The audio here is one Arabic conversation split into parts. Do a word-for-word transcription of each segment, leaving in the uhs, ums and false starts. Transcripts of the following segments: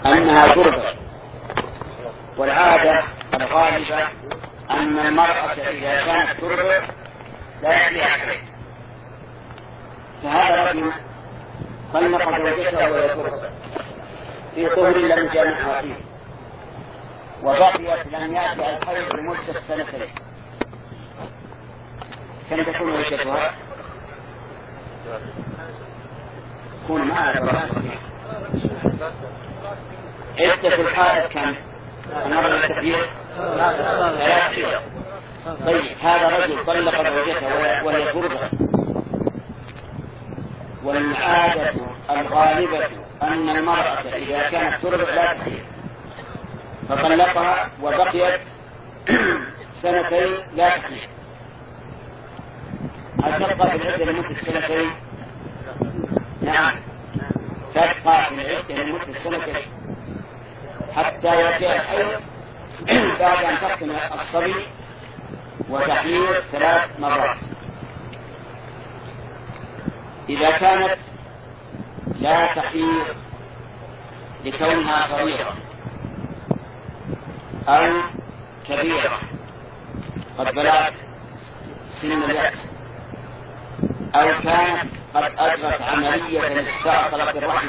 أنها تربى، والعادة الغالبة أن المرأة إذا كانت تربى لا يأتيها حيض، فهذا رجل طلق زوجته وهي تربى في طهر لم يجامعها فيه، وبقيت لم يأتي الحيض لمدة سنتين، كم تكون عدتها؟ تكون معها عدة الحائض كم؟ أمر الكثير ثلاث شهور. طيب هذا رجل طلق زوجته وهي تربى، والعادة الغالبة أن المرأة إذا كانت تربى لا تحيض، فطلقها وبقيت سنتين لا تحيض، هل تبقى في العدة لمدة سنتين؟ نعم، تبقى في العدة لمدة سنتين حتى يأتي الحيض بعد أن تختم الصبي وتحيض ثلاث مرات. إذا كانت لا تحيض لكونها صغيرة أو كبيرة قد بلغت سن اليأس، أو كانت قد أجرت عملية استأصلت الرحم،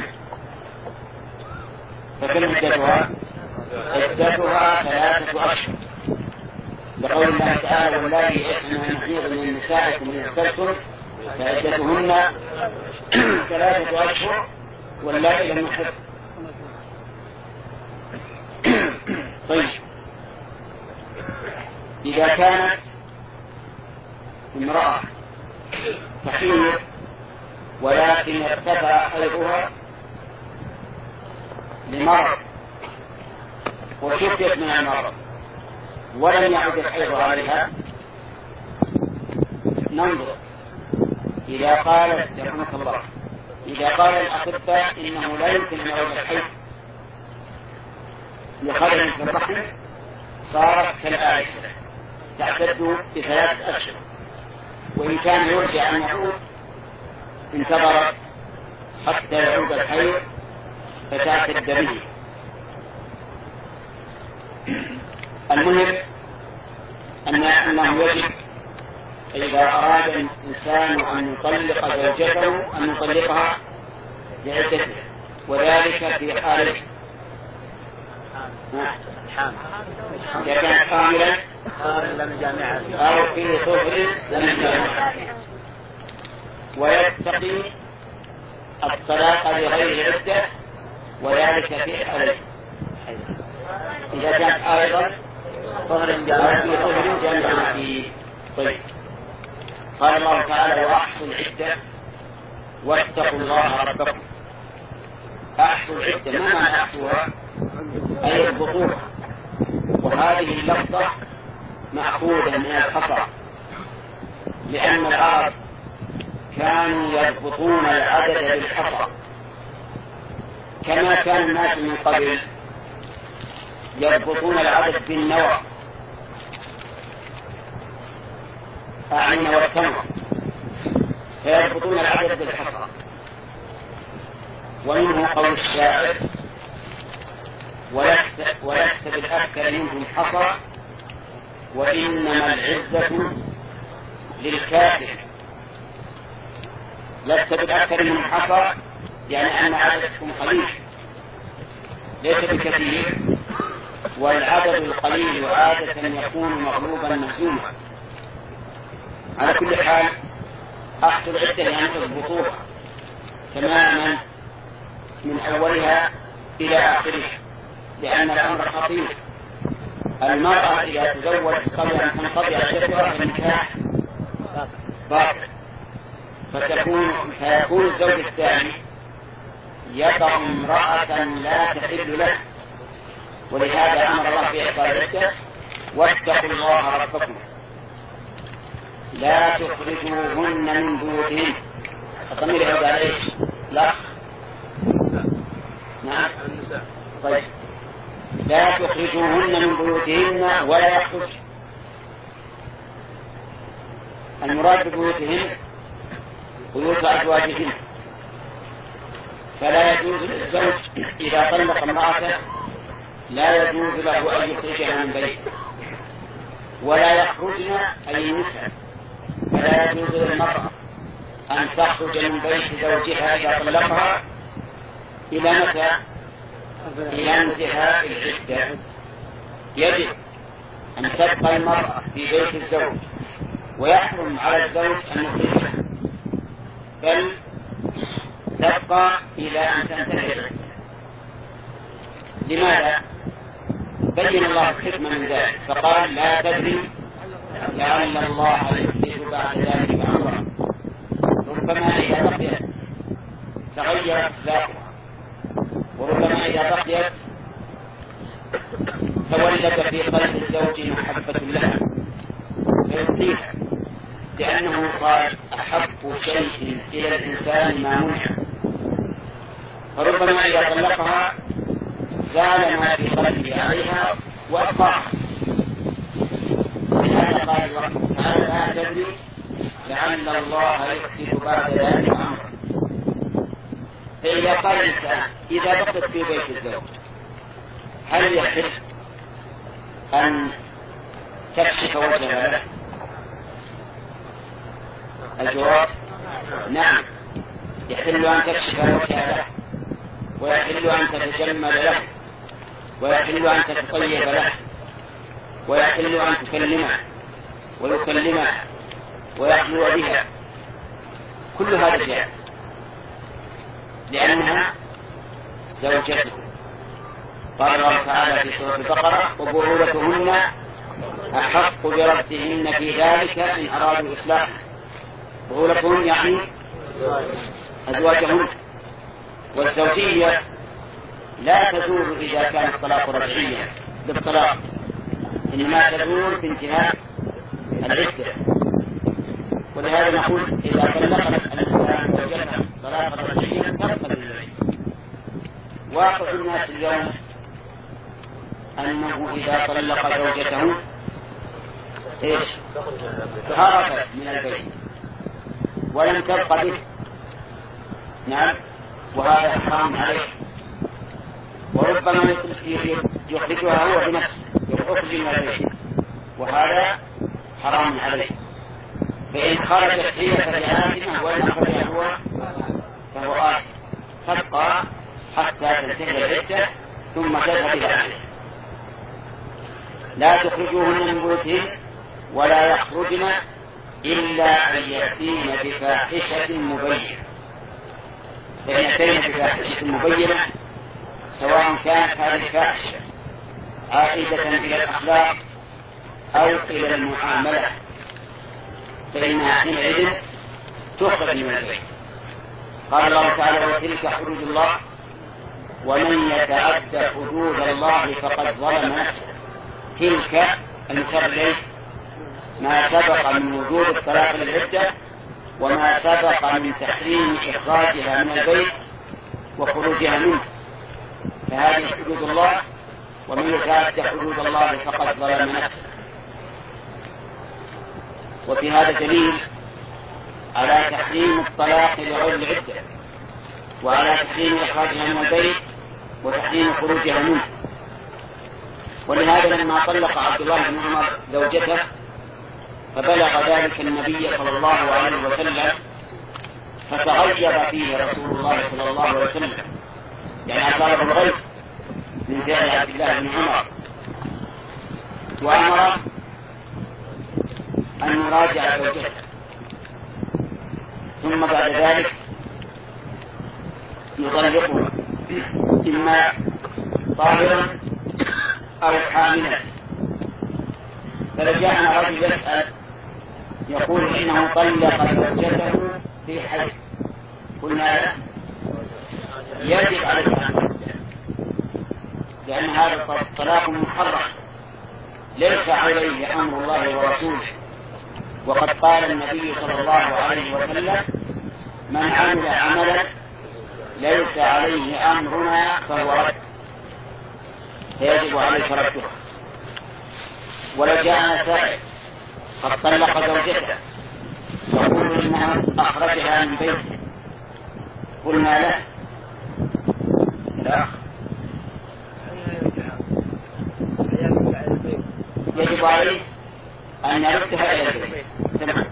فكم عدتها؟ عدتها ثلاثة أشهر، لقول الله تعالى: واللاتي يئسن من المحيض من نسائكم إن ارتبتم فعدتهن ثلاثة أشهر واللاتي لم يحضن. طيب إذا كانت امرأة تحيض ولكن ارتفع حيضها لمرض وشفيت من المرض ولم يعد الحيض عليها، ننظر إذا قالت رحمك الله إذا قال الأطباء إنه لا يمكن أن يعود الحيض لخلل في الرحم صارت كالآيسة تعتد بثلاثة أشهر، وإن كان يرجى أن يعود انتظرت حتى يعود الحيض فتعتد به. المهم أن أنه يجب إذا أراد الإنسان أن يطلق زوجته أن يطلقها لعدته، وذلك في حالة إذا كانت حاملا أو في طهر لم يجامعها، ويتقي الطلاق لغير عدة، وذلك في حالة إذا كانت أيضا طهر جامعها فيه. طيب قال الله تعالى: وأحصوا العدة واتقوا الله ربكم. أحصوا العدة، ما معنى أحصوها؟ أي البطولة، وهذه اللفظة مأخوذة من الحصى، لأن العرب كانوا يضبطون العدد بالحصى كما كان الناس من قبل يضبطون العدد بالنوى أعني والتمر، فيضبطون العدد بالحصى. ومنه قول الشاعر: ولست, ولست بالأكثر منهم حصى وإنما العزة للكافر. لست بالأكثر منهم حصى يعني أن عددكم قليل ليس بكثير، والعدد القليل عادة يكون مغلوبا مهزوما. على كل حال أحصل عدة يعني البطولة تماما من أولها إلى آخرها، لأن الأمر خطير. المرأة إذا تزوجت قبل أن تنقضي عدتها فالنكاح باطل، فتكون فيكون الزوج الثاني يضع امرأة لا تحل له، ولهذا أمر الله بإحصاء العدة: واتقوا الله ربكم لا تخرجوهن من بيوتهن. الضمير يعود على ايش؟ لا نعم طيب لا تخرجوهن من بيوتهن ولا يخرج. المراد ببيوتهن بيوت أزواجهن، فلا يجوز للزوج إذا طلق امرأته لا يجوز له أن يخرجها من بيته ولا يخرجن أي النساء، فلا يجوز للمرأة أن تخرج من بيت زوجها إذا طلقها إلى متى؟ إلى انتهاء العدة. يجب أن تبقى المرأة في بيت الزوج ويحرم على الزوج أن يخرجها، بل تبقى إلى أن تنتهي العدة. لماذا؟ بين الله الحكمة من ذلك فقال لا تدري لعل الله يحدث بعد ذلك أمرا. ربما إذا بقيت تغيرت ذاتها، وربما إذا بقيت تولد في قلب الزوج محبة لها فيرضيها، لأنه قال أحب شيء إلى الإنسان ما منع. فربما إذا طلقها زال ما في قلبه عليها وأبقاها. لهذا قال الله تعالى لا تدري لعل الله يحدث بعد ذلك أمرا. فإذا قال الإنسان إذا بقيت في بيت الزوج هل يحل أن تكشف وجهها له؟ الجواب نعم، يحل أن تكشف وجهها له، ويحل أن تتجمل له، ويحل أن تتطيب له، ويحل أن تكلمه ويكلمها ويخلو بها. كل هذا جائز لأنها زوجته. قال الله تعالى في سورة البقرة وبعولتهن أحق بردهن في ذلك إن أرادوا إصلاحا. بعولتهن يعني أزواجهن. والزوجية لا تزول إذا كان الطلاق رجعيا بالطلاق، إنما تزول بانتهاء العدة. ولهذا نقول إذا طلقت الإنسان زوجته طلاقا رجعيا ترقى للعدة. واقع الناس اليوم أنه إذا طلق زوجته إيش؟ هربت من البيت ولم تبقى به. نعم، وهذا حرام عليه. وربما يخرجها هو بنفسه يخرج من البيت وهذا حرام عليه. فإن خرجت هي فلآثمة وإن أخرجها هو فهو آثم. تبقى حتى تنتهي العدة ثم تذهب إلى أهله. لا تخرجوهن من بيوتهن ولا يخرجن إلا أن يأتين بفاحشة مبينة. فإن أتينا بفاحشة مبينة سواء كانت هذه الفاحشة عائدة إلى الأخلاق أو إلى المعاملة فإنها حينئذ تخرج من البيت. قال الله تعالى وتلك حدود الله ومن يتعد حدود الله فقد ظلم نفسه. تلك المشرع ما سبق من وجود الطلاق للعدة وما سبق من تحريم إخراجها من البيت وخروجها منه، فهذه حدود الله ومن يتعد حدود الله فقد ظلم نفسه. وفي هذا دليل على تحريم الطلاق لغير العدة وعلى تحريم إخراجها من البيت وتحريم خروجها منه. ولهذا لما طلق عبد الله بن عمر زوجته فبلغ ذلك النبي صلى الله عليه وسلم فتغير فيه رسول الله صلى الله عليه وسلم، يعني أصابه الغيظ من فعل عبد الله بن عمر وأمر أن يراجع زوجته، ثم بعد ذلك يطلقها إما طاهرا أو حاملا. فرجعنا رجل يسأل يقول إنه طلق زوجته في حيض. قلنا له يجب عليه أن لأن هذا طلاق محرم ليس عليه أمر الله ورسوله. وقد قال النبي صلى الله عليه وسلم من عمل عملا ليس عليه أمرنا فهو رد، فيجب عليك رده. ولو جاءنا سائل قد طلق زوجته يقول إنها أخرجها من بيته، قلنا له لا. يجب عليه أن يردها إلى البيت. تمام.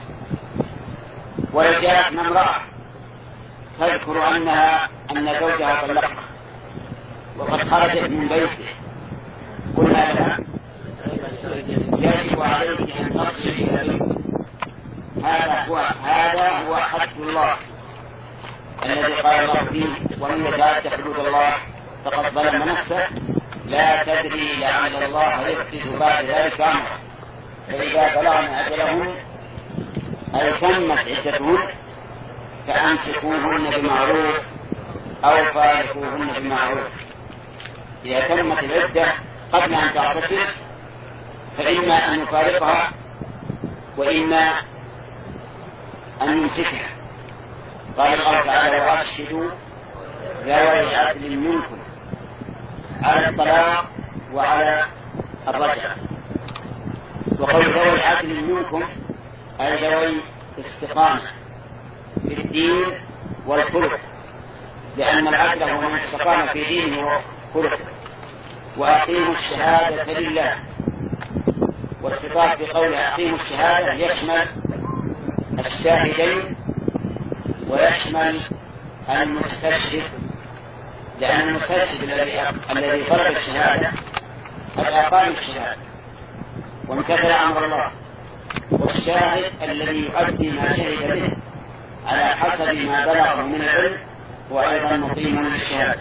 ولو جاءت امرأة تذكر أنها أن زوجها طلقها وقد خرجت من بيته، قلنا لها يجب عليك أن ترجع إلى بيته. هذا هو هذا هو حد الله الذي قال الله فيه: ومن يتعدى حدود الله فقد ظلم نفسه لا تدري لعل الله يحدث بعد ذلك أمرا. فإذا بلغن أجلهن أي تمت عدتهن فأمسكوهن بمعروف أو فارقوهن بمعروف. إذا تمت العدة قبل أن تعتصم فإما أن يفارقها وإما أن يمسكها. قال الله تعالى: وأشهدوا ذوي عدل منكم على الطلاق وعلى الرجعة. وقول ذوي عدل منكم أي ذوي استقامة في الدين والخلق، لأن العدل هو من استقام في دينه وخلقه. وأقيموا الشهادة لله. والخطاب بقول أقيموا الشهادة يشمل الشاهدين ويشمل المستشهد، لأن المستشهد الذي طلب الشهادة قد أقام الشهادة وامتثل أمر الله، والشاهد الذي يؤدي ما شهد به على حسب ما بلغه من العلم وأيضا مقيم للشهادة.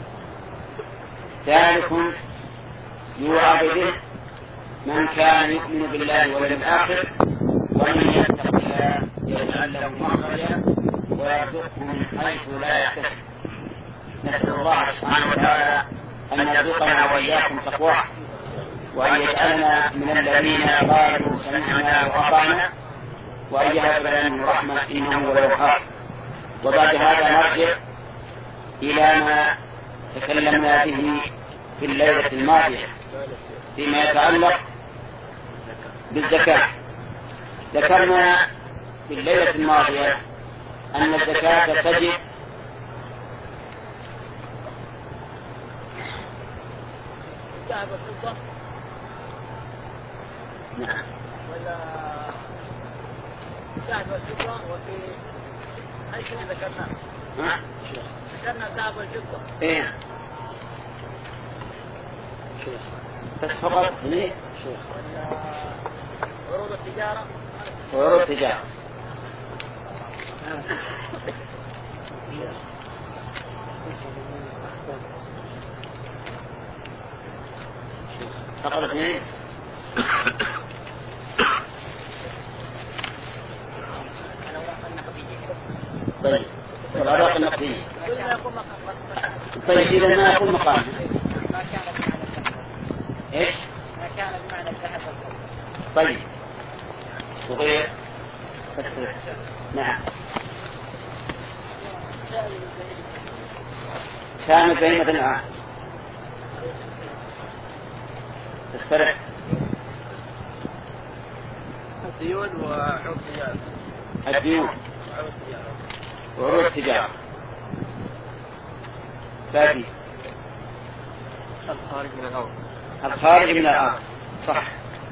ذلكم يوعظ به من كان يؤمن بالله واليوم الآخر ومن يتق الله يجعل له مخرجا ويرزقه من حيث لا يحتسب. نسأل الله سبحانه وتعالى أن يرزقنا وإياكم تقواه، وأن يجعلنا من الذين قالوا سمعنا وأطعنا، وأن يهب لنا من رحمة إنه هو الوهاب. وبعد هذا نرجع إلى ما تكلمنا به في الليلة الماضية فيما يتعلق بالزكاة. ذكرنا في الليلة الماضية أن الزكاة تجب ذهب الفضة نعم ولا ذهب الفضة، وفي أي شيء ذكرناه؟ ها؟ ذكرنا ذهب الفضة. إيه بس فقط ليه؟ ولا عروض التجارة؟ عروض التجارة فقط اثنين. طيب والأوراق النقدية. طيب إذا ما يكون مقام ما كان بمعنى الذهب. إيش؟ ما كان بمعنى الذهب والفضة. طيب وغير بس نعم كانت بهيمة الآن استرح. الديون وعروض التجارة. الديون وعروض التجارة. وعروض التجارة باقي الخارج من الأرض. الخارج من الأرض صح.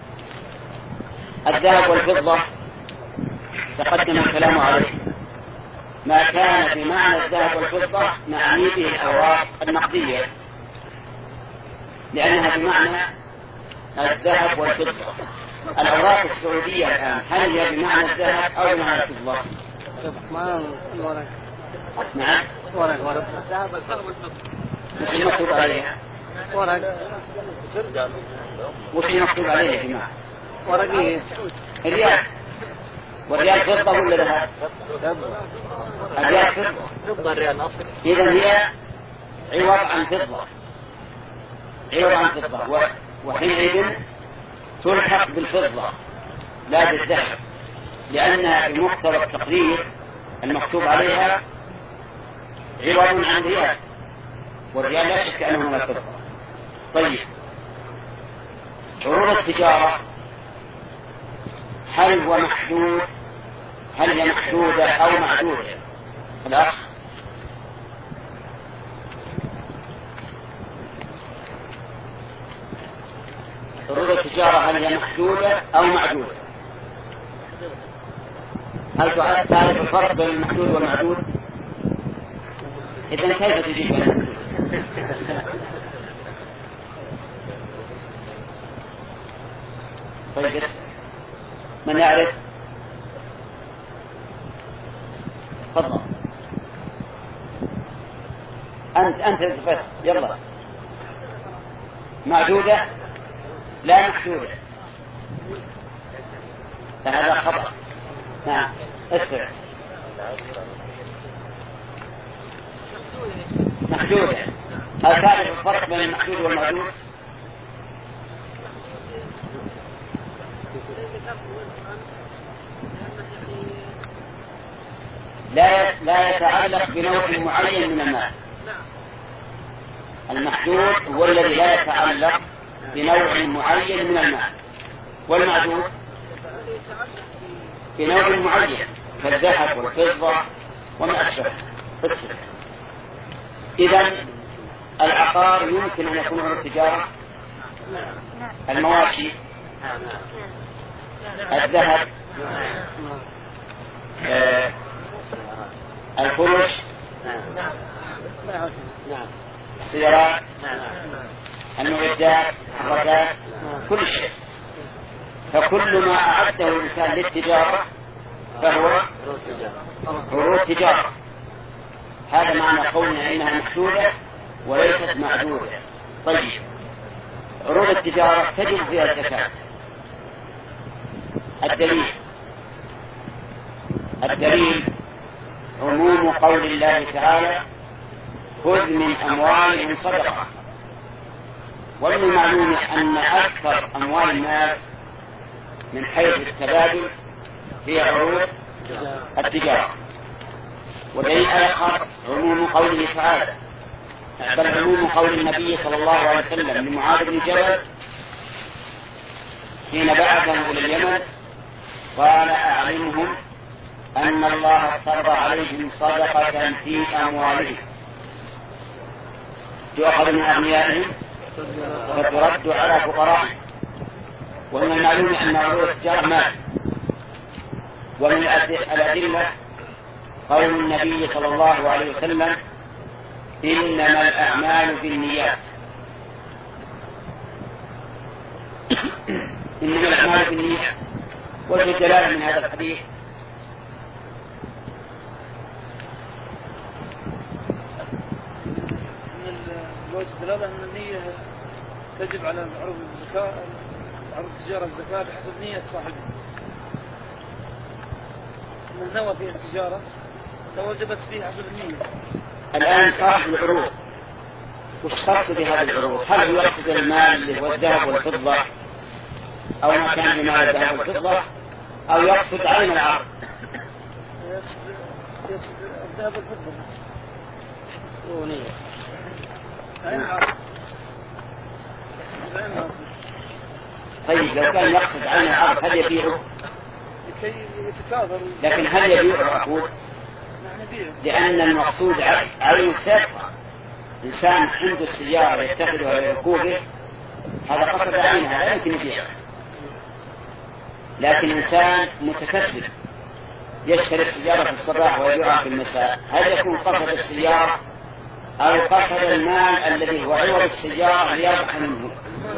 الذهب والفضة تقدم الكلام عليه. ما كان بمعنى الذهب والفضة نعني به الأوراق النقدية، لأنها بمعنى الذهب والفضة. الأوراق السعودية الآن هل هي بمعنى الذهب أو بمعنى الفضة؟ ما الورق. نعم ورق ورق الذهب والفضة. وش مكتوب عليها؟ ورق. وش مكتوب عليها يا جماعة؟ ورقية. الريال. والريال فضة ولا ذهب؟ الريال فضة. فضة الريال أصل. إذا هي عوض عن فضة، عوض عن فضة، وحينئذ تلحق بالفضة لا بالذهب، لأنها بمقتضى التقرير المكتوب عليها عوض عن ريال، والريال لا شك أنه من الفضة. طيب عروض التجارة هل هو محدود؟ هل هي محدودة أو معدودة؟ الأخ عروض التجارة هل هي محدودة أو معدودة؟ هل تعرف الفرق بين المحدود والمعدود؟ إذن كيف تجيب بين المحدود؟ طيب من يعرف؟ تفضل. أنت أنت تفضل يلا. معدودة لا محدودة، فهذا خطأ. نعم اسرع. محدودة. هل تعرف الفرق بين المحدود والمعدود؟ لا لا يتعلق بنوع معين من المال. المحدود هو الذي لا يتعلق بنوع معين من المال، والمعدود بنوع معين كالذهب والفضة وما أشبه. إذن العقار يمكن أن يكون عروض تجارة، المواشي، الذهب، آه الفرش، السيارات، المعدات، الركات، كل شيء. فكل ما أعده الإنسان للتجارة فهو عروض تجارة. هذا معنى قولنا إنها محدودة وليست معدودة. طيب عروض التجارة تجب فيها الزكاة. الدليل الدليل عموم قول الله تعالى خذ من أموالهم صدقة. ومن المعلوم أن أكثر أموال الناس من حيث التبادل هي عروض التجارة. ودليل آخر عموم قوله تعالى، بل عموم قول النبي صلى الله عليه وسلم لمعاذ بن جبل حين بعثه إلى اليمن قال أعلمهم أن الله افترض عليهم صدقة في أموالهم تؤخذ من أغنيائهم وترد على فقرائهم. ومن المعلوم أن عروض التجارة مال. ومن الأدلة قول النبي صلى الله عليه وسلم إنما الأعمال بالنيات. إنما الأعمال بالنيات. وجه دلالة من هذا الحديث وجه دلالة أن النية تجب على عروض الزكاة، عروض التجارة الزكاة بحسب نية صاحبه. من نوى فيها التجارة توجبت فيه حسب النية. الآن صاحب العروض وش قصد بهذه العروض؟ هل يقصد المال والذهب والفضة أو ما كان من مال الذهب والفضة، أو يقصد عين العرض؟ يقصد يقصد الذهب والفضة. ونية عين العرض. طيب لو كان يقصد عين العرض هل يبيعه؟ لكي يتكاثر. لكن هل يبيعه أقول؟ لأن المقصود عين السابقة. إنسان عنده السيارة يتخذها لركوبه هذا قصد عينها لا يمكن يبيعها. لكن إنسان متكسب يشتري السيارة في الصباح ويبيعها في المساء، هل يكون قصد السيارة أو قصد المال الذي هو عوض السيارة ليربح منه؟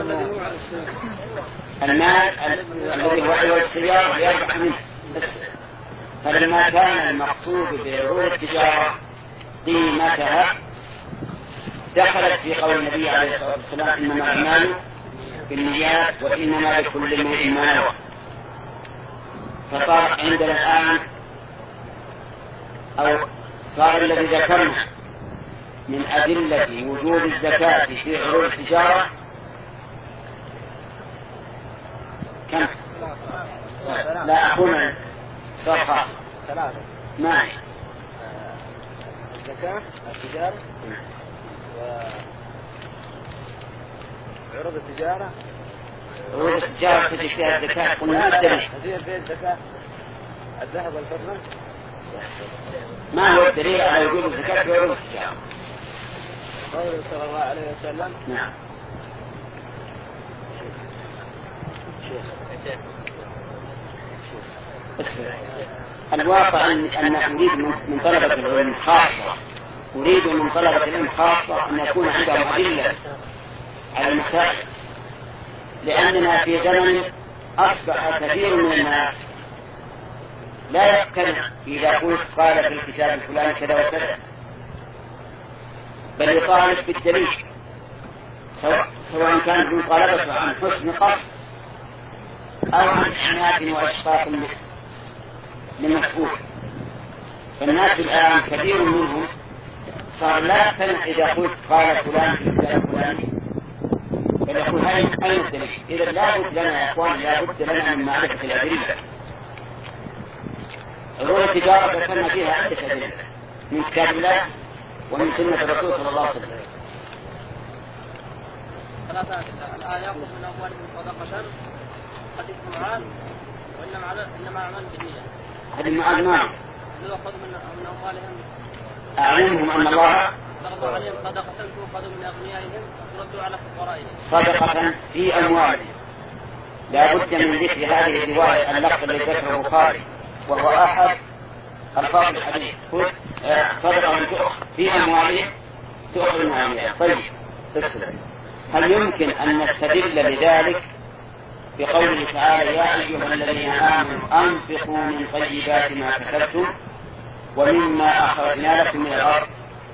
المال الذي هو عوض السيارة ليربح منه. بس فلما كان المقصود بعروض التجارة قيمتها دخلت في قول النبي عليه الصلاة والسلام إنما الأعمال بالنيات وإنما لكل امرئ ما نوى. فصار عندنا الآن أو صار الذي ذكرنا من أدلة وجوب الزكاة في عروض التجارة كم؟ لا أقول صار خاص ثلاثة. ما هي؟ الزكاة، التجارة، وعروض التجارة. عروض التجارة تجي فيها الزكاة قلنا الدليل. تجي فيها الزكاة الذهب والفضة. ما هو الدليل على وجوب الزكاة في عروض التجارة؟ قوله صلى الله عليه وسلم. نعم. الواقع أن أن أريد من طلبة العلم خاصة أريد من طلبة العلم خاصة أن يكون عندهم أدلة على المسائل، لأننا في زمن أصبح كثير من الناس لا يقتنع إذا قلت قال في الكتاب الفلاني كذا وكذا، بل يطالب بالدليل، سواء كانت مطالبة عن حسن قصد أو عن عناد وإشفاق للمسؤول. فالناس الآن كثير منهم صار لا يقتنع إذا قلت قال فلان في الكتاب الفلاني، بل يقول أين الدليل؟ إذا لا بد لنا يا إخوان، لا بد لنا من معرفة الأدلة. علوم التجارة ذكرنا فيها عدة أدلة من كتاب الله ومن سنة الرسول صلى الله عليه وسلم. ثلاثة الآية يأخذ من أموالهم صدقة حديث معاذ وإنما على إنما أعمال بالنية. حديث معاذ نعم. يأخذ من من أموالهم أعلمهم أن الله فرض عليهم صدقة تؤخذ من أغنيائهم ترد على فقرائهم. صدقة في أموالهم. لا بد من ذكر هذه الرواية اللفظ الذي ذكره البخاري وهو أحد ألفاظ الحديث، صدقة تؤخذ في أموالهم تؤخذ من أغنيائهم. طيب اسلم، هل يمكن أن نستدل لذلك بقوله تعالى يا أيها الذين آمنوا أنفقوا من طيبات ما كسبتم ومما أخرجنا لكم من الأرض؟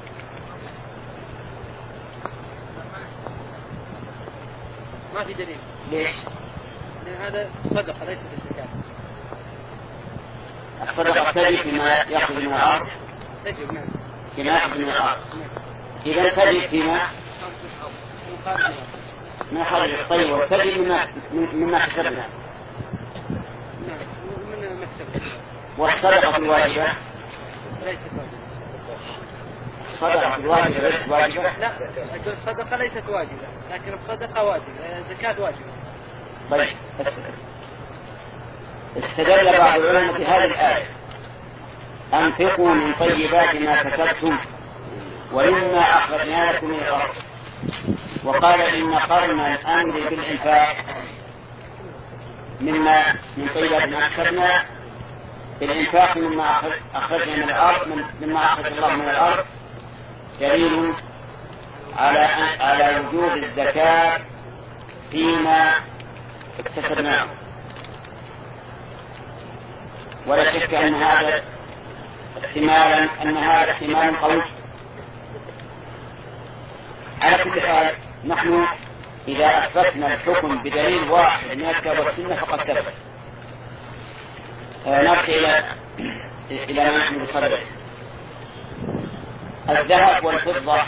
ما في دليل. ليش؟ لأن هذا صدقة ليس بالزكاة. الصدقة تجب فيما يأخذ من الأرض؟ تجب نعم. فيما يأخذ من الأرض. إذا تجب فيما ما خرج الطيب وتجب مما مما كسبنا. نعم من مكسب. والصدقة الواجبة ليست واجبة. الصدقة الواجبة ليست واجبة؟ لا، الصدقة ليست واجبة، لكن الصدقة واجبة، الزكاة واجبة. طيب استدل بعض العلماء بهذه الآية أنفقوا من طيبات ما كسبتم ومما أخرجنا لكم من الأرض، وقال إن قرن الأمر بالإنفاق مما من طيبات ما كسبنا بالإنفاق مما أخرجنا من الأرض مما أخرج الله من الأرض دليل على على وجوب الزكاة فيما اكتسبناه، ولا شك أن هذا احتمالا أن هذا احتمال قوي. على كل حال نحن إذا أثبتنا الحكم بدليل واحد من الكتاب والسنة فقد كفى. نرجع إلى إلى ما نحن بصدده. الذهب والفضة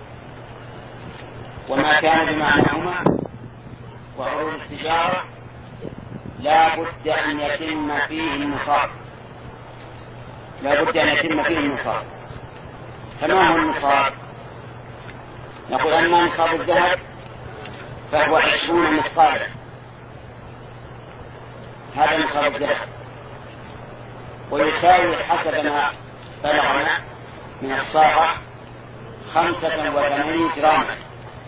وما كان بمعناهما وعروض التجارة لا بد أن يتم فيه النصاب، لا بد أن يتم فيه النصاب. فما هو النصاب؟ نقول أما نصاب الذهب فهو عشرون مثقالا، هذا نصاب الذهب، ويساوي حسب ما بلغنا من الصاغة خمسة وثمانين جراما.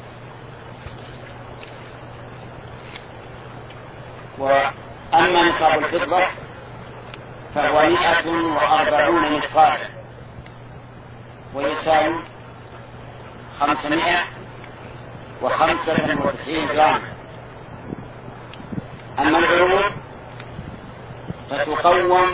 وأما نصاب الفضة فهو مئة وأربعون مثقالا ويساوي خمسمائة وخمسة وتسعين جراما. أما العروض فتقوم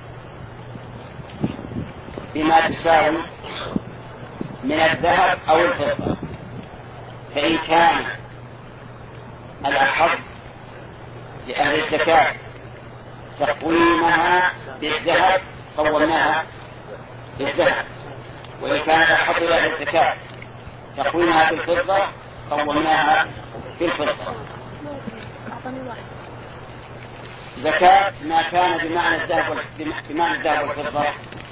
بما تساوي من الذهب أو الفضة، فإن كان الأحظ لأهل الزكاة تقويمها بالذهب قومناها بالذهب، وإن كان الأحظ لأهل الزكاة تقويمها بالفضة قومناها بالفضة. زكاة ما كان بمعنى الذهب بمعنى الذهب والفضة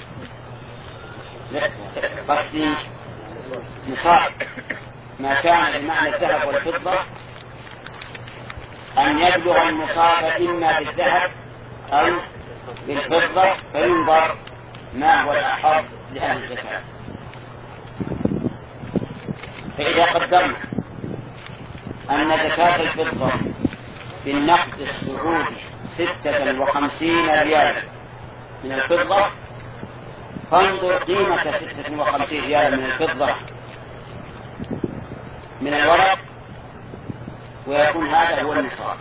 قصدي نصاب ما كان بمعنى الذهب والفضة أن يبلغ النصاب إما بالذهب أو بالفضة، فينظر ما هو الأحظ لأهل الزكاة. فإذا قدرنا أن زكاة الفضة بالنقد السعودي ستة وخمسين ريالا من الفضة، فانظر قيمة ستة وخمسين ريالا من الفضة من الورق، ويكون هذا هو النصاب.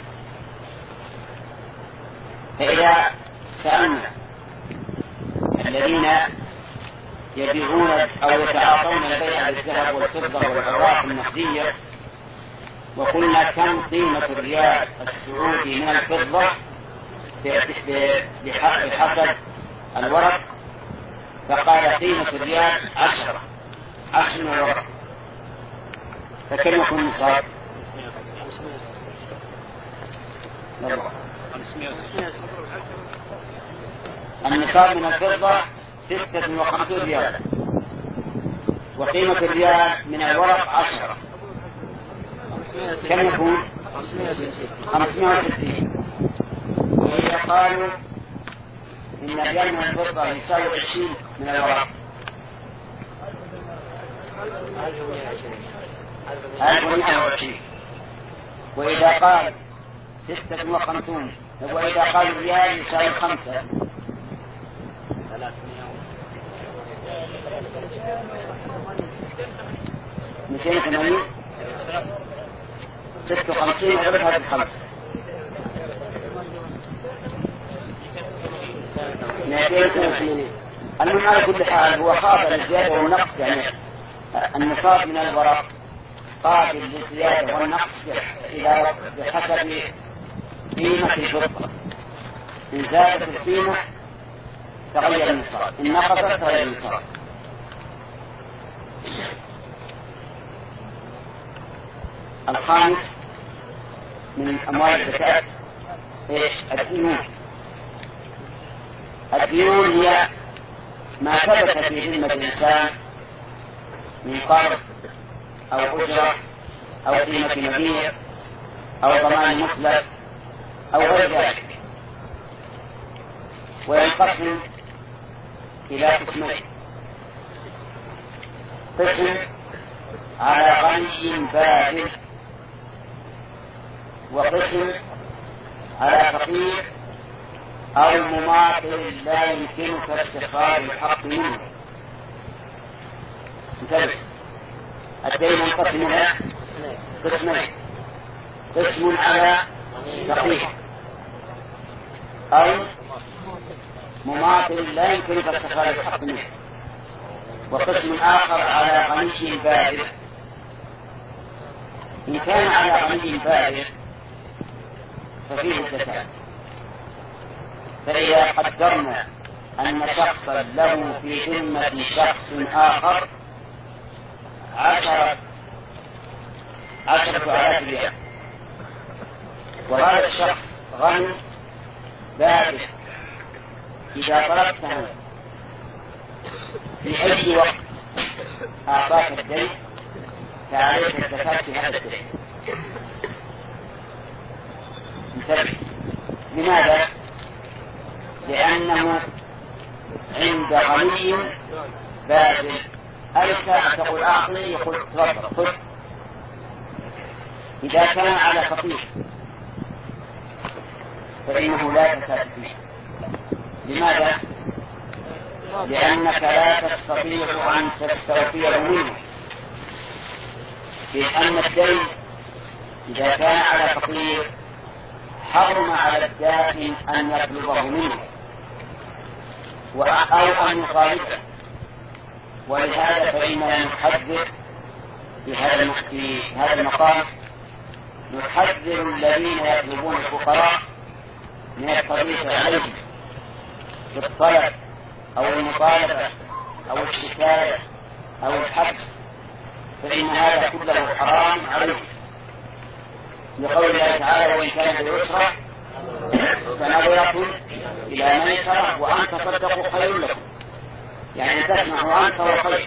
فإذا سألنا الذين يبيعون أو يتعاطون البيع بالذهب والفضة والأوراق النقدية، وقلنا كم قيمة الريال السعودي من الفضة بحسب الورق، فقال قيمة الريال عشرة عشر من الورق، فكم يكون النصاب؟ النصاب من الفضة ستة وخمسين ريال، وقيمة الريال من الورق عشرة، كم يكون؟ خمسمائة وستين. وإذا قالوا إن الريال من الفضة يساوي عشرين من الورق، ألف ومائة وعشرين. وإذا قال ستة وخمسون، وإذا قال الريال يساوي خمسة، مئتين وثمانين، ستة وخمسين أضربها بالخمسة، مئتين وثمانين. المهم على كل حال هو خاطر الزيادة والنقص، يعني النصاب من الورق قابل للزيادة والنقص إلى بحسب قيمة الفضة. إن زادت القيمة تغير النصاب، إن نقصت تغير النصاب. الخامس من أموال الزكاة إيش؟ الديون. الديون هي ما ثبت في ذمة الإنسان من قرض أو أجرة أو قيمة مبيع أو ضمان مطلق أو غير ذلك، وينقسم إلى قسمين: قسم على غني باذل، وقسم على فقير أو مماثل لا يمكنك استخراج الحق منه. انتبه، الدين ينقسم إلى قسمين: قسم على فقير أو مماثل لا يمكنك استخراج الحق منه، وقسم آخر على غني باذل. إن كان على غني باذل ففيه الزكاة. فإذا قدرنا أن شخصا له في ذمة شخص آخر عشرة عشرة آلاف ريال، وهذا الشخص غني باذل، إذا طلبته في أي وقت أعطاك الدين فعليك الزكاة في هذا الدين. انتبه، لماذا؟ لأنه عند غني باذل أليس تقول أعطني، يقول تفضل خذ. إذا كان على فقير فإنه لا زكاة فيه. لماذا؟ لأنك لا تستطيع أن تستوفيه منه، لأن الدين إذا كان على فقير حرم على الدائن أن يطلبه منه أو أن يطالبه. ولهذا فإننا نحذر في هذا المقام، نحذر الذين يطلبون الفقراء من التضييق عليهم في الطلب أو المطالبة أو الشكاية أو الحبس، فإن هذا كله حرام عليهم، لقول الله تعالى: وإن كان بعسرة فنظرة إلى ميسرة وأن تصدقوا خير لكم، يعني تسمعوا أنت وخير.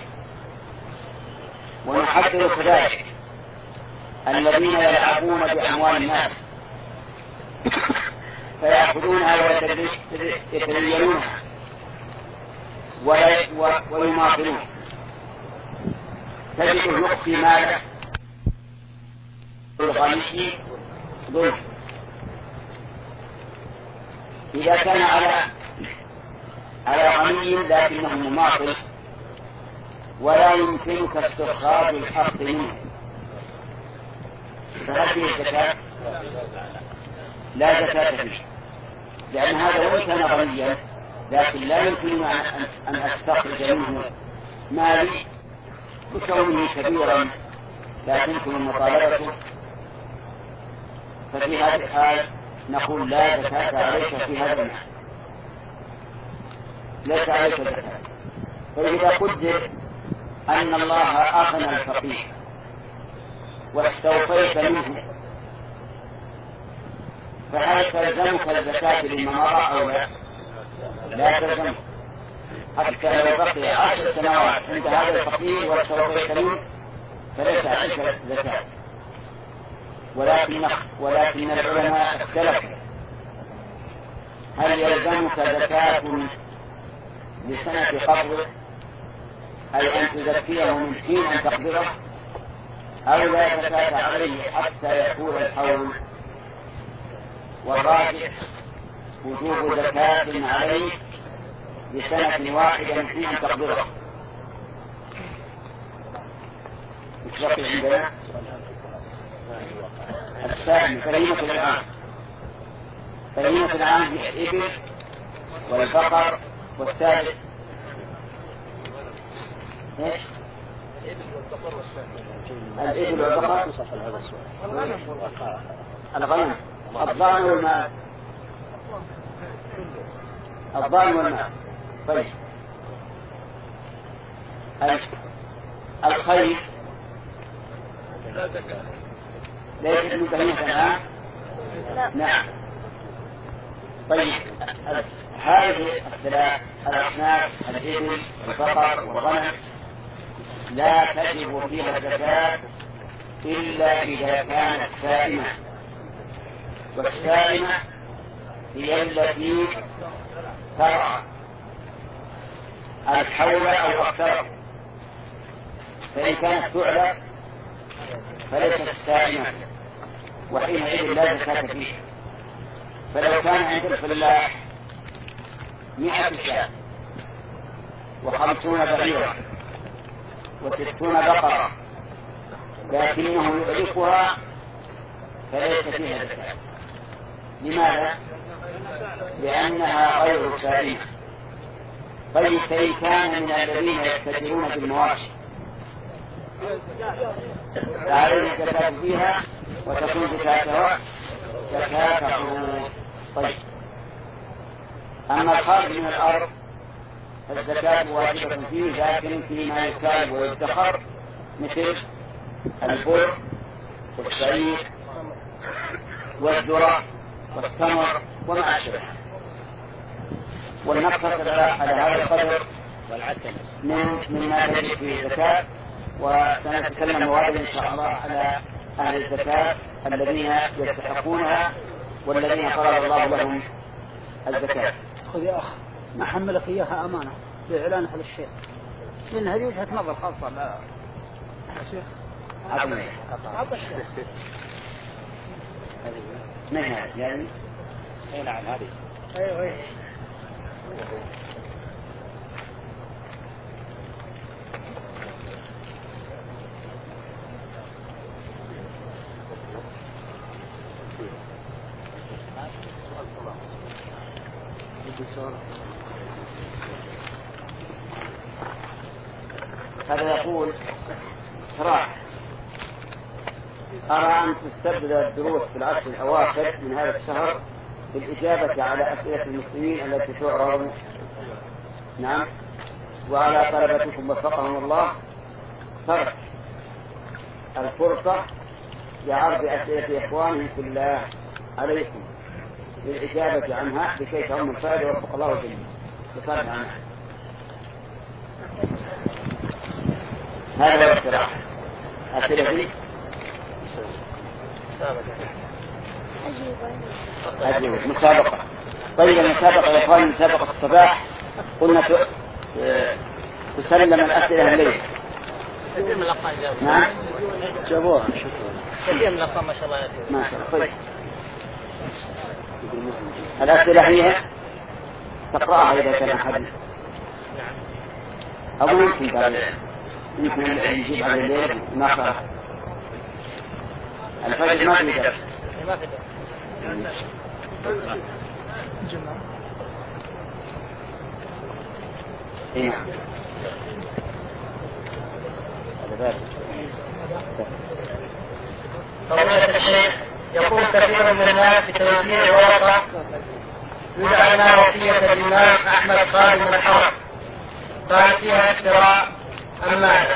ونحذر كذلك الذين يلعبون بأموال الناس فيأخذونها ويتدينونها ويماطلون، تجده يخفي ماله الغني ظلم إذا كان على على غني لكنه مماطل ولا يمكنك استخراج الحق منه فهل فيه زكاة؟ لا زكاة فيه، لأن هذا وإن كان غنيا لكن لا يمكن أن أستخرج منه مالي بكونه كبيرا لا تمكن مطالبته، ففي هذه الحال نقول لا زكاة عليك في هذا المال، ليس عليك زكاة. فإذا قدر أن الله أغنى الفقير واستوفيت منه فهل تلزمك الزكاة لما مضى أو لا؟ لا تلزمك، حتى لو بقي عشر سنوات عند هذا الفقير واستوفيت منه فليس عليك زكاة. ولكن ولكن العلماء اختلفوا هل يلزمك زكاة لسنة قبضه أي أن تزكيه من حين أن تقبضه أو لا زكاة عليه حتى يكون الحول. والراجح وجوب زكاة عليه لسنة واحدة من حين أن تقبضه. متوقع عندنا السائل كريمة العام، كريمة العام هي الإبل والبقر والثالث ايش؟ الإبل والبقر الغنم الضان والماء الضان والماء. طيب الخيل ليس من بهيمة العام؟ نعم. طيب هذه الثلاث الأصناف الإبل والبقر والغنم لا تجب فيها الزكاة إلا إذا كانت سائمة، والسائمة هي التي ترعى الحول أو أكثر، فإن كانت تعلى فليست سائمة وحينئذ لا زكاة فيها. فلو كان عند الفلاح مئة شاة وخمسون بعيرا وستون بقرة لكنه يعرفها فليس فيها زكاة. لماذا؟ لأنها غير سائمة. طيب فإن كان من الذين يتجرون بالمواشي فعليه الزكاة فيها وتكون زكاته زكاة عروض. طيب أما الخارج من الأرض فالزكاة واجبة فيه لكن فيما يكال ويدخر مثل البر والشعير والذرة والتمر وما أشبه. والنقص على هذا القدر من مما تجب فيه الزكاة. وسنتكلم غدا إن شاء الله على أهل الزكاة الذين يستحقونها والذين فرض الله لهم الزكاة. خذ يا أخ ما حملك إياها أمانة بإعلان على الشيخ، لأن هذه وجهة نظر خاصة. لا يا شيخ عطني عطى الشيخ نهاية يعني أي نعم هذه أيوة أيوة. هذا يقول صراحة أرى أن تستبدل الدروس في العشر الأواخر من هذا الشهر بالإجابة على أسئلة المسلمين التي تعرض نعم وعلى طلبتكم وفقهم الله ترك الفرصة لعرض أسئلة إخوانهم في الله عليكم للإجابة عنها لكي تعم الفائدة وفق الله الجميع. بفرق عنها هذا هو الاقتراح. أسئلة دي أجيب مسابقة. طيب المسابقة يا إخوان مسابقة الصباح قلنا تسلم الأسئلة الليل. نعم جابوها. كثير من الأقوام ما شاء الله. ما شاء الله. الأسئلة هي تقرأها إذا كان أحد أو يمكن بعد يمكن يجيب على الليل ما قرأ الفجر ما في درس إيه فضيلة الشيخ يقول كثير من الناس في توزيع ورقة يدعى وصية الإمام أحمد خادم الحرم قال فيها افتراء أم ماذا؟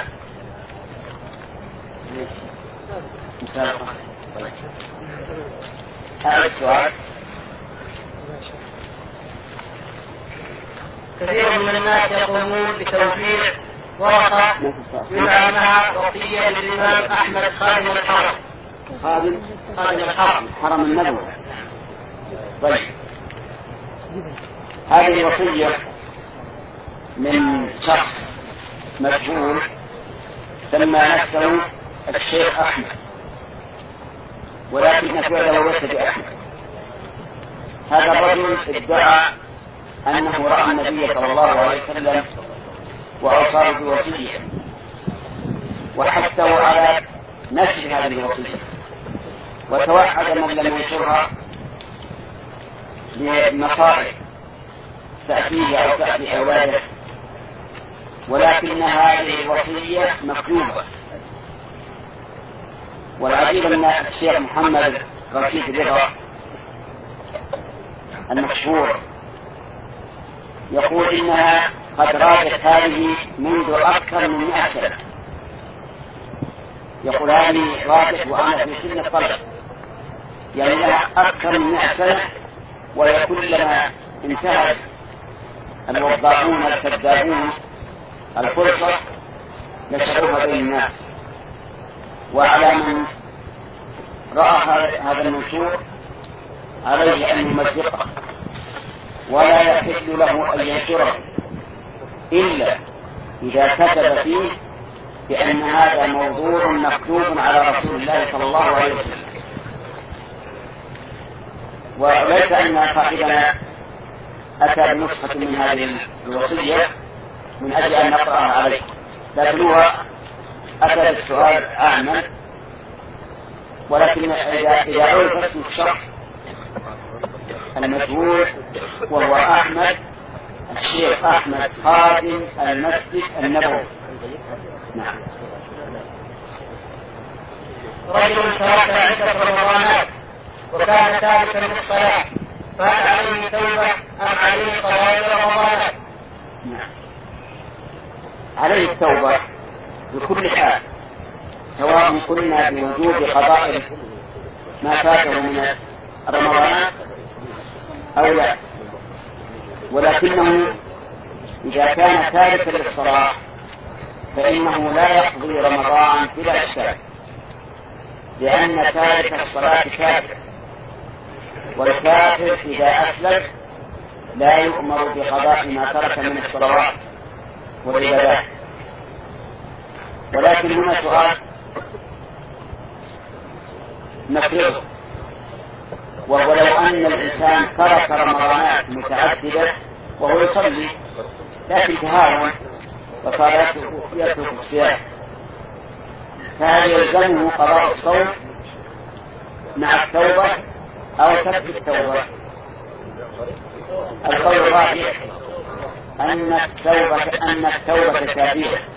هذا السؤال كثير من الناس يقومون بتوزيع ورقة يدعى أنها وصية للإمام أحمد خادم الحرم خادم خادم الحرم حرم النبوة. طيب هذه الوصية من شخص مجهول سمى نفسه الشيخ أحمد ولكن فعله ليس بأحمد. هذا الرجل ادعى أنه رأى النبي صلى الله عليه وسلم وأوصاه بوصية وحثه على نشر هذه الوصية وتوعد من لم ينشرها بمصائب تأتيه أو تأتي أولاده، ولكن هذه الوصية مكتوبة. والعجيب أن الشيخ محمد رشيد رضا المشهور يقول إنها قد راجت هذه منذ أكثر من مئة سنة. يقول هذه راجت وأنا في سن الطلب، يعني لها أكثر من مئة سنة، وكلما انتهت الوضاعون الكذابون الفرصة نشروها بين الناس. وعلى من رأى هذا المنشور عليه أن يمزقه ولا يحل له أن ينشره إلا إذا كتب فيه بأن هذا موضوع مكتوب على رسول الله صلى الله عليه وسلم. وليس أن صاحبنا أتى بنسخة من هذه الوصية من أجل أن نقرأها عليه، لكن هو أتى بالسؤال عاما. ولكن إذا إذا عرف اسم الشخص المجهول وهو أحمد الشيخ أحمد خادم المسجد النبوي. نعم. رجل ترك عدة رمضانات وكان تاركا للصلاة فهل عليه توبة أم عليه قضاء رمضانات؟ نعم. عليه التوبة بكل حال، سواء قلنا بوجوب قضاء ما فاته من رمضان أو لا، ولكنه إذا كان تاركا للصلاة فإنه لا يقضي رمضان بلا إشكال، لأن تارك الصلاة كافر، والكافر إذا أسلم لا يؤمر بقضاء ما ترك من الصلوات والعبادات. ولكن هنا سؤال نفرضه، وهو لو أن الإنسان ترك رمضانات متعددة وهو يصلي لكن تهاون وصار يترك الصيام، فهل يلزمه قضاء الصوم مع التوبة أو ترك التوبة؟ القول الراجح أن التوبة أن التوبة كافية،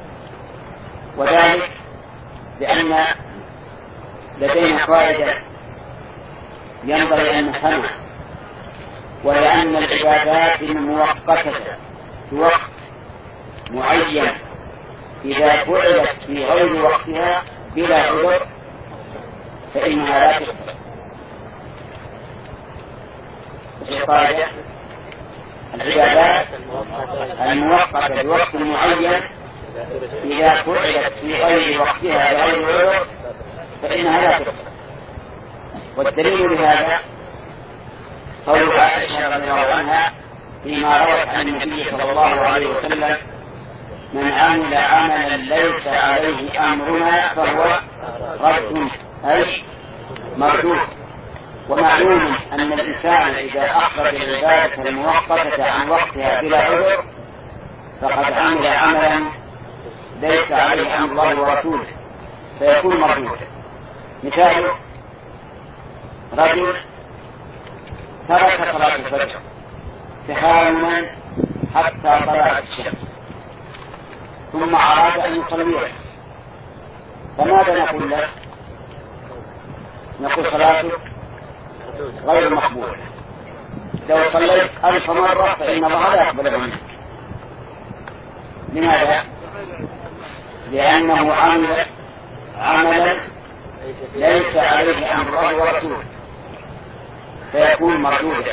وذلك لأن لدينا قاعدة ينبغي أن نفهمها، ولأن العبادات المؤقتة في وقت معين إذا فعلت في غير وقتها بلا عذر فإنها لا تقبل. القاعدة العبادات المؤقتة بوقت معين إذا فعلت في غير وقتها بغير عذر فإنها لا تقبل. والدليل لهذا قول عائشة رضي الله عنها فيما روت عن النبي صلى الله عليه وسلم: من عمل عملا ليس عليه أمرنا فهو رد أي مردود. ومعلوم أن الإنسان إذا أخرج العبادة المؤقتة عن وقتها بلا عذر فقد عمل عملا ليس عليه أمر الله ورسوله فيكون مردودا. مثال: رجل ترك صلاة الفجر تهاونا حتى طلعت الشمس ثم أراد أن يصليها، فماذا نقول له؟ نقول صلاتك غير مقبولة، لو صليت ألف مرة فإن الله لا يقبله منك. لماذا؟ لأنه عمل عملا ليس عليه أمر الله ورسوله فيكون مردودا.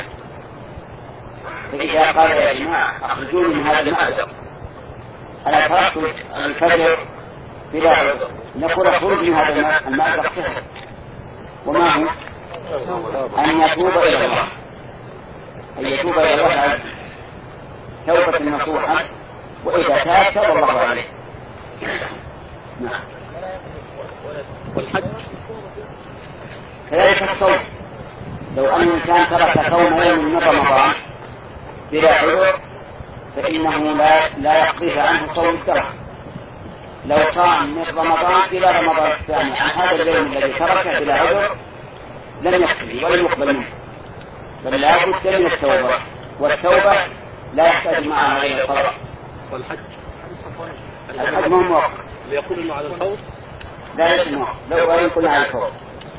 فإذا قال يا جماعة أخرجوني من هذا المأزق، أنا تركت الفجر بلا عذر، نقول اخرج من هذا المأزق سهل، وما هو؟ أن يتوب إلى الله، أن يتوب إلى الله عز توبة نصوحا، وإذا تاب تاب الله عليه. نعم. والحج كذلك الصوم، لو أن الإنسان ترك صوم يوم من رمضان بلا عذر فإنه لا لا يقضي عنه صوم الدهر. لو صام من رمضان إلى رمضان الثاني عن هذا اليوم الذي تركه بلا عذر لم يقضي ولم يقبل منه، بل لا بد من التوبة، والتوبة لا يحتاج معها غير القضاء. والحج الحج مو موقف ليكون على الفوز، لا يسمع لو أن يكون على الفوز.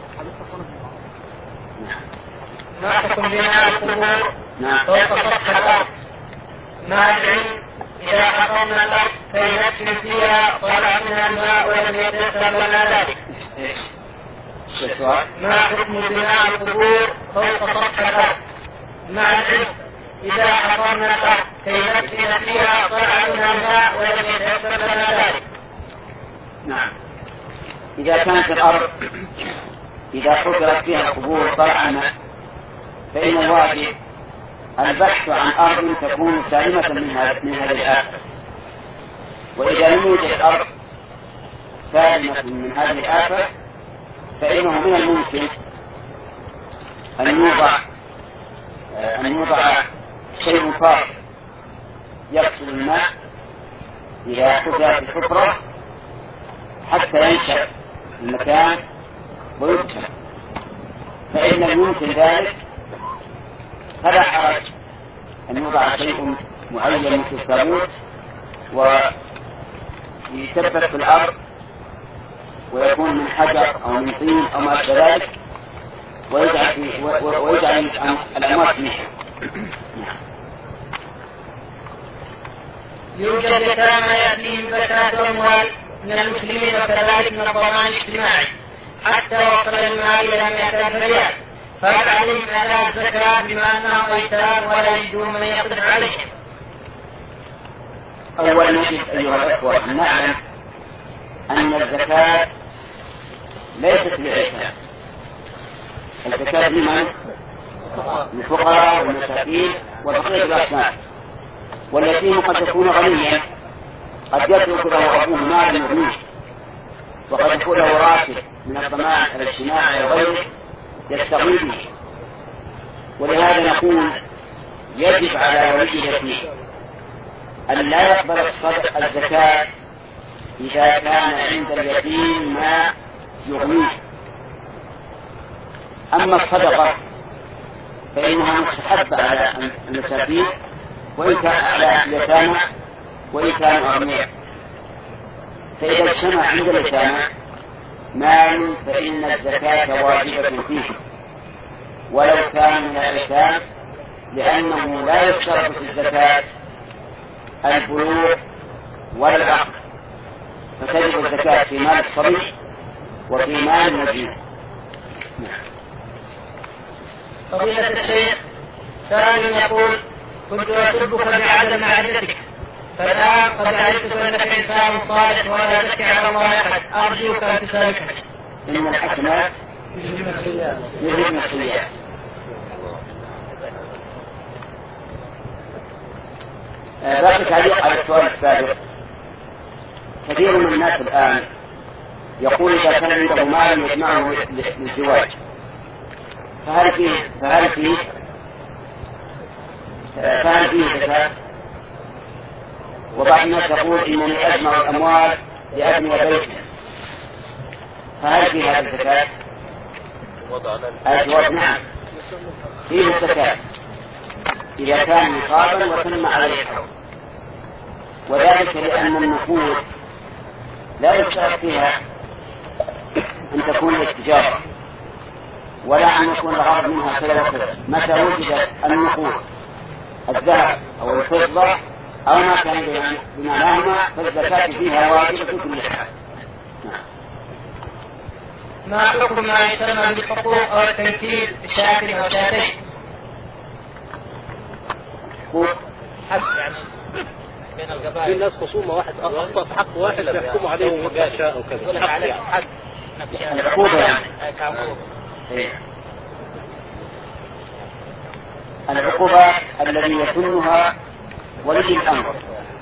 ما حكم بناء القبور نعم. فوق سطح الأرض مع العلم إذا حفرنا الأرض فلنكشف فيها طلع منها الماء ولم يتيسر لنا ذلك؟ ما حكم بناء القبور فوق سطح الأرض مع العلم إذا حفرنا الأرض فلنكشف فيها طلع منها الماء ولم يتيسر لنا ذلك؟ نعم. إذا كانت الأرض إذا حفرت فيها قبور طلع الماء فإن الواجب البحث عن أرض تكون سالمة من هذه الآفة، وإذا لم يوجد أرض سالمة من هذه الآفة فإنه من الممكن أن يوضع أن يوضع شيء فاضل يغسل الماء إذا حفرت الحفرة حتى ينشأ المكان ويدخل، فإن الممكن ذلك فلا حرج أن يوضع شيء معين مثل التابوت ويثبت في الأرض ويكون من حجر أو من طين أو ما أشبه ذلك ويجعل في ويجعل الأموات فيه. يوجد يتامى يأتيهم زكاة أموال من المسلمين وكذلك من الضمان الاجتماعي حتى وصل المال إلى مئة ريال، فهل عليهم أداء الزكاة بما أنهم أيتام ولا يجدون من يقدر عليهم؟ أولا نجد أيها الأخوة أن نعلم أن الزكاة ليست للأيتام، الزكاة لمن؟ للفقراء والمساكين وبقية الأصناف، واليتيم قد يكون غنيا قد يترك له أبوه مالا يغنيه، وقد يكون له راتب من الضمان الاجتماعي وغيره يستغني به، ولهذا نقول يجب على ولي اليتيم أن لا يقبل الصدق الزكاة إذا كان عند اليتيم ما يغنيه. أما الصدقة فإنها مستحبة على المساكين وإن كان على اليتامى وإن كانوا أغنياء، فإذا اجتمع عند اليتامى مال فإن الزكاة واجبة فيه ولو كان من الأيتام، لأنه لا يشترط في الزكاة البلوغ ولا العقل، فتجب الزكاة في مال الصبي وفي مال المجنون. فضيلة الشيخ، سائل يقول: كنت أسبك بعدم معرفتك، فالآن قد عرفت أنك إنسان صالح ولا تزكي على الله أحد، أرجوك أن تسامحني. إن الحسنات يذهبن السيئات. باقي تعليق على السؤال السابق. كثير من الناس الآن يقول إذا كان عنده مال يجمعه للزواج فهل فيه فهل فيه فهل فيه زكاة؟ وبعض الناس يقول إنني أجمع الأموال لأبني بيتا، فهل فيه هذا الزكاة؟ الجواب نعم، فيه الزكاة إذا كان نصابا وتم عليه الحول، وذلك لأن النقود لا يشترط فيها أن تكون للتجارة ولا أن يكون الغرض منها كذا وكذا. متى وجدت النقود الذهب أو الفضة أو ما كان بمعناهما فالزكاة فيها واجبة في كل حال. ما حكم ما يسمى بالحقوق أو التمثيل بشاة أو شاتين؟ حق يعني بين القبائل، في الناس خصومة واحد أخطأ في حق واحد يحكموا عليه وكذا أو كذا. يقول عليه حق العقوبة يعني العقوبة الذي يسنها ولي الأمر.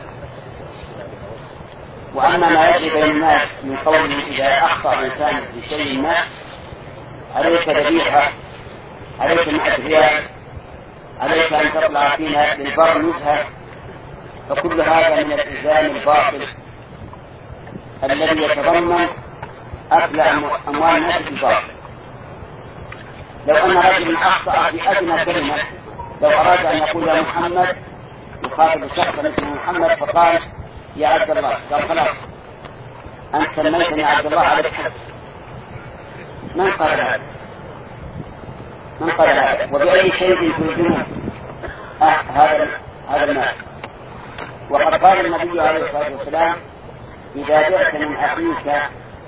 وأما ما يجري بين الناس من قوله إذا أخطأ إنسان في شيء ما عليك ذبيحة، عليك مئة ريال، عليك أن تطلع فينا للبر نزهة، فكل هذا من الإلزام الباطل الذي يتضمن أكل أموال الناس بالباطل. لو أن رجلا أخطأ في أدنى كلمة، لو أراد أن يقول يا محمد، يخاطب شخصا اسمه محمد فقال يا عبد الله، قال خلاص أنت سميتني عبد الله على الحد، من قال هذا؟ من قال هذا؟ وبأي شيء تلزمه آه هذا هذا المال؟ وقد قال النبي عليه الصلاة والسلام إذا بعت من أخيك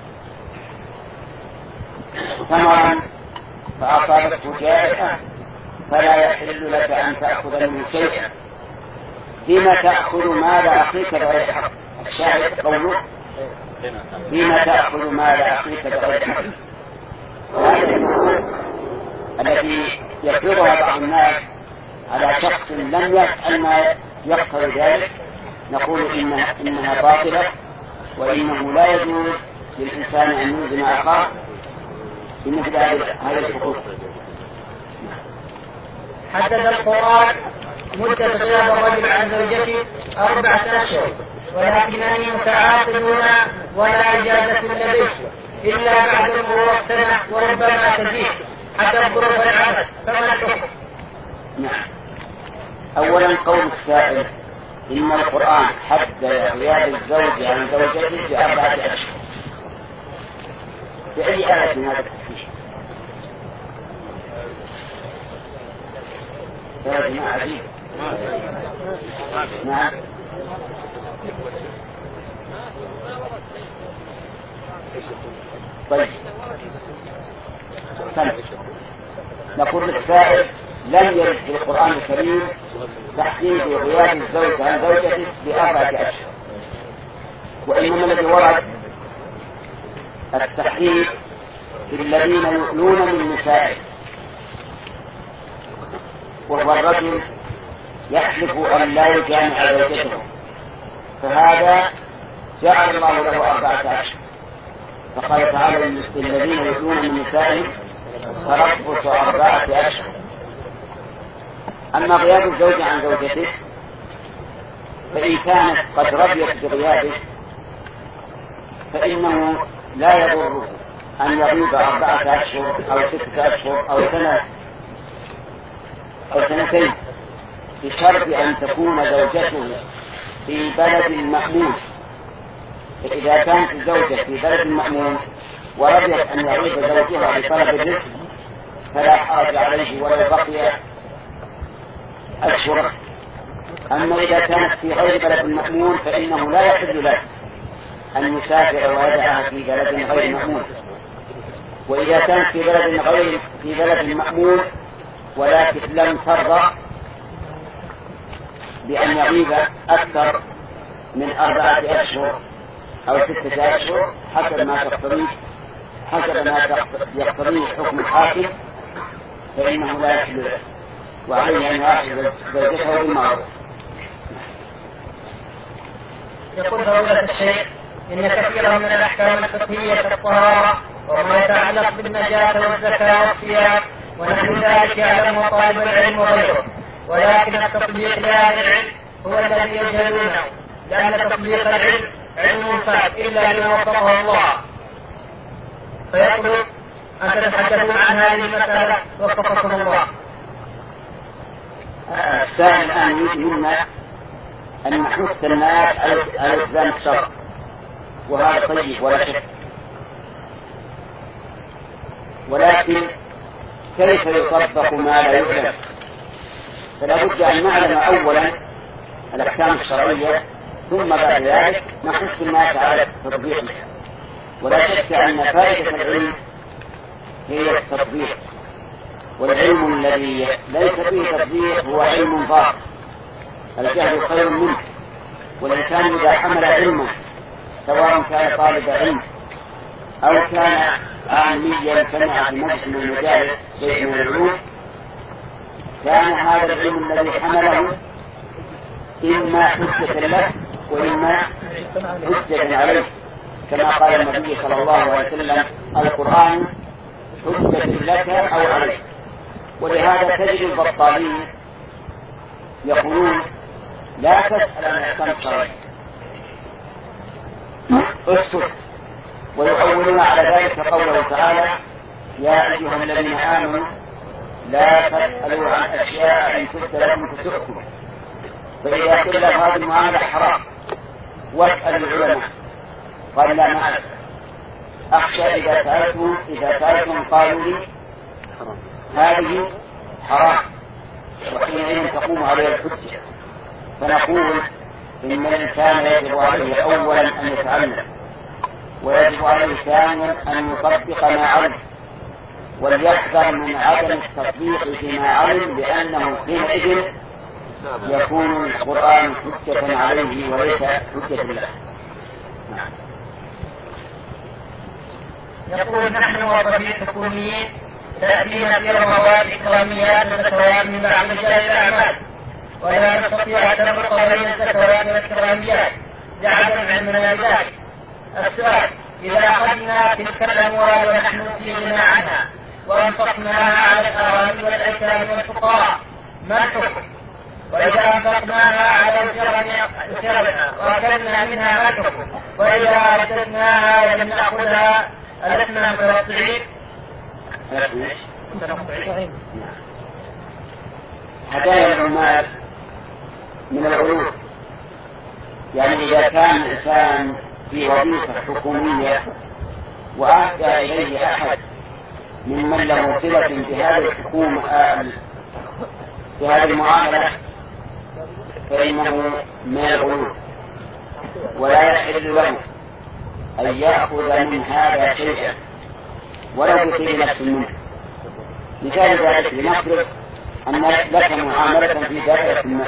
ثمرا فأصابته جائحة فلا يحل لك أن تأخذ منه شيئا. فيما تأخذ مال أخيك بغير حق؟ الشاهد قوله فيما تأخذ مال أخيك بغير حق. التي يفرضها بعض الناس على شخص لم يفعل ما يقتضي ذلك نقول إنها, إنها باطلة، وإنه لا يجوز للإنسان أن يلزم أخاه بمثل هذه الحقوق. حدد القرآن مدة غياب الرجل عن زوجته أربعة أشهر، ولكنني متعاقد هنا ولا إجازة لديه إلا بعد مرور سنة وربما تزيد حتى الظروف العدد، فما الحكم؟ نعم. أولا قول السائل إن القرآن حدد غياب الزوج عن زوجته بأربعة أشهر، بأي آية من هذا التحديد؟ يا جماعة عجيب. نعم. طيب نقول للسائل لم يرد في القرآن الكريم تحديد غياب الزوج عن زوجته بأربعة أشهر، وإنما الذي ورد التحديد في الذين يؤلون من نسائه، وهو الرجل يحلف أن لا يجامع زوجته، فهذا جعل الله له أربعة أشهر، فقال تعالى الذين يؤلون من نسائهم تربص أربعة أشهر. أما غياب الزوج عن زوجته فإن كانت قد رضيت بغيابه فإنه لا يضره أن يغيب أربعة أشهر أو ستة أشهر أو سنة أو سنتين، بشرط أن تكون زوجته في بلد مأمون. فإذا كانت الزوجة في بلد مأمون ورضيت أن يغيب زوجها لطلب الرزق فلا حرج عليه ولو بقي أشهر. أما إذا كانت في غير بلد مأمون فإنه لا يحل له أن يسافر ويدعها في بلد غير مأمون. وإذا كانت في بلد غير في بلد مأمون ولكن لم ترضى بأن يغيب أكثر من أربعة أشهر أو ستة أشهر حسب ما تقتضيه حسب ما يقتضيه حكم الحاكم فإنه لا يحل له، وعليه أن يأخذ زوجته بالمعروف. يقول فضيلة الشيخ إن كثيرا من الأحكام الفقهية كالطهارة وما يتعلق بالنجاة والزكاة والصيام ونحن ذلك يعلمه طالب العلم وغيره، ولكن التطبيق لهذا العلم هو الذي يجهلونه، لأن تطبيق العلم علم صعب إلا لمن وفقه الله. فيطلب أن تتحدثون عن هذه المسألة وفقكم الله. السائل الآن يريد منا أن نحث الناس على التزام الشرع، وهذا طيب ولا شك، ولكن كيف يطبق ما لا يعلم؟ فلا بد أن نعلم أولا الأحكام الشرعية، ثم بعد ذلك نحث الناس على تطبيقها. ولا شك أن فائدة العلم هي التطبيق، والعلم الذي ليس فيه تطبيق هو علم ضار، الجهل خير منه. والإنسان إذا حمل علما سواء كان طالب علم أو كان عاميا سمع في مجلس من المجالس شيء من العلوم، كان هذا العلم الذي حمله إما حجة له وإما حجة عليه، كما قال النبي صلى الله عليه وسلم: القرآن حجة لك أو عليك. ولهذا تجد البطالين يقولون: لا تسأل عن أحكام الشرعية، اسكت. ويؤولون على ذلك قوله تعالى: يا أيها الذين آمنوا لا تسألوا عن أشياء إن تبد لكم تسؤكم. فإذا قيل هذه المعاملة حرام واسأل العلماء، قال: لا ما أسأل، أخشى إذا سألتم إذا سألتم قالوا لي هذه حرام، وحينئذ تقوم عليه الحجة. فنقول إن الإنسان يجب عليه أولا أن يتعلم، ويجب عليه ثانيا أن يطبق ما علم، وليحذر من عدم التطبيق فيما علم، لأنه حينئذ يكون القرآن حجة عليه وليس حجة له. يقول: نحن موظفين حكوميين تأتينا في رمضان إكراميات وزكوات من بعض رجال الأعمال، ولا نستطيع أن نفرق بين الزكوات والإكراميات لعدم علمنا بذلك. السؤال: إذا أخذنا تلك الأموال ونحن في غنى عنها وأنفقناها على الأرامل والأيتام والفقراء ما الحكم؟ وإذا أنفقناها على الجرمنا وأكلنا منها ما الحكم؟ وإذا رددناها ولم نأخذها ألسنا متوقعين؟ هدايا العمال من العلوم، يعني إذا كان الإنسان في وظيفة حكومية وأهدى إليه أحد ممن له صلة بهذه الحكومة بهذه المعاملة فإنه من العلوم، ولا يحل له أن يأخذ من هذا شيئا ولو بطيب نفس منه. مثال ذلك: لنفرض أن لك معاملة في دائرة ما،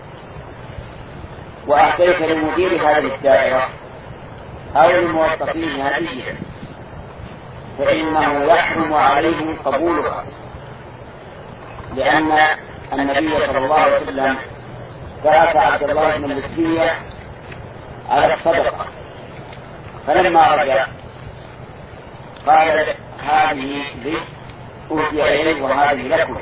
وأعطيت لمدير هذه الدائرة أو للموظفين هدية، فإنه يحرم عليهم قبولها، لأن النبي صلى الله عليه وسلم بعث عبد الله بن مسلمية على الصدقة، فلما رجع قال: هذه لي أوتي إليه وهذه لكم.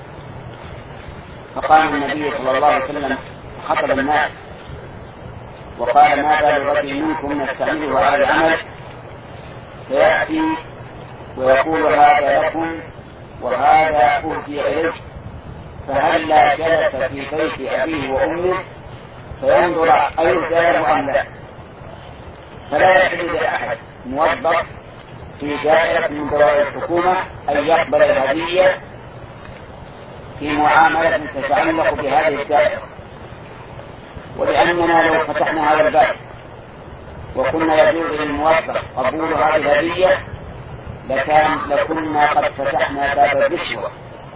فقام النبي صلى الله عليه وسلم خطب الناس وقال: ما بال رجل منكم نستعمله على العمل فيأتي ويقول: هذا لكم وهذا أوتي إليه، فهل لا جلس في بيت أبيه وأمه فينظر أيرجى أم لا؟ فلا يحل لأحد موظف في دائرة من دوائر الحكومة أن يقبل الهدية في معاملة تتعلق بهذه الدائرة. ولأننا لو فتحنا هذا الباب وكنا يجوز للموظف قبول هذه الهدية لكان لكنا قد فتحنا باب الرشوة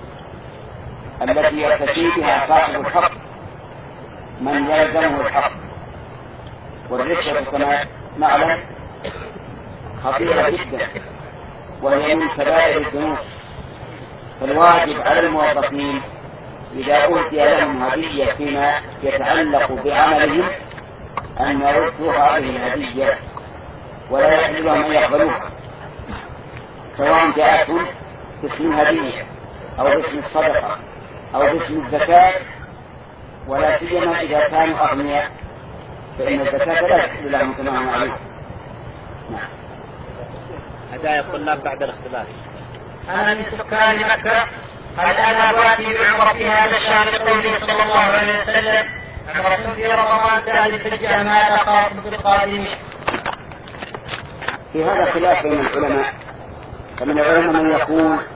التي يرتشي بها صاحب الحق من يلزمه الحق. والرشوة كما نعلم خطيرة جدا وهي من كبائر الذنوب، فالواجب على الموظفين إذا أوتي لهم هدية فيما يتعلق بعملهم أن يردوا هذه الهدية ولا يحل لهم أن يقبلوها، سواء جاءتهم باسم هدية أو باسم الصدقة أو باسم الزكاة، ولا سيما إذا كانوا أغنياء فإن الزكاة لا تحل لهم كما هو معلوم. نعم. هدايا الطلاب بعد الاختبار. أنا من سكان مكة، هل أنا باتي بعمرة في هذا الشهر لقوله صلى الله عليه وسلم عمرة في رمضان تأتي الحجة ما تخاف بالقادمين؟ في هذا خلاف بين العلماء، فمن العلماء من يقول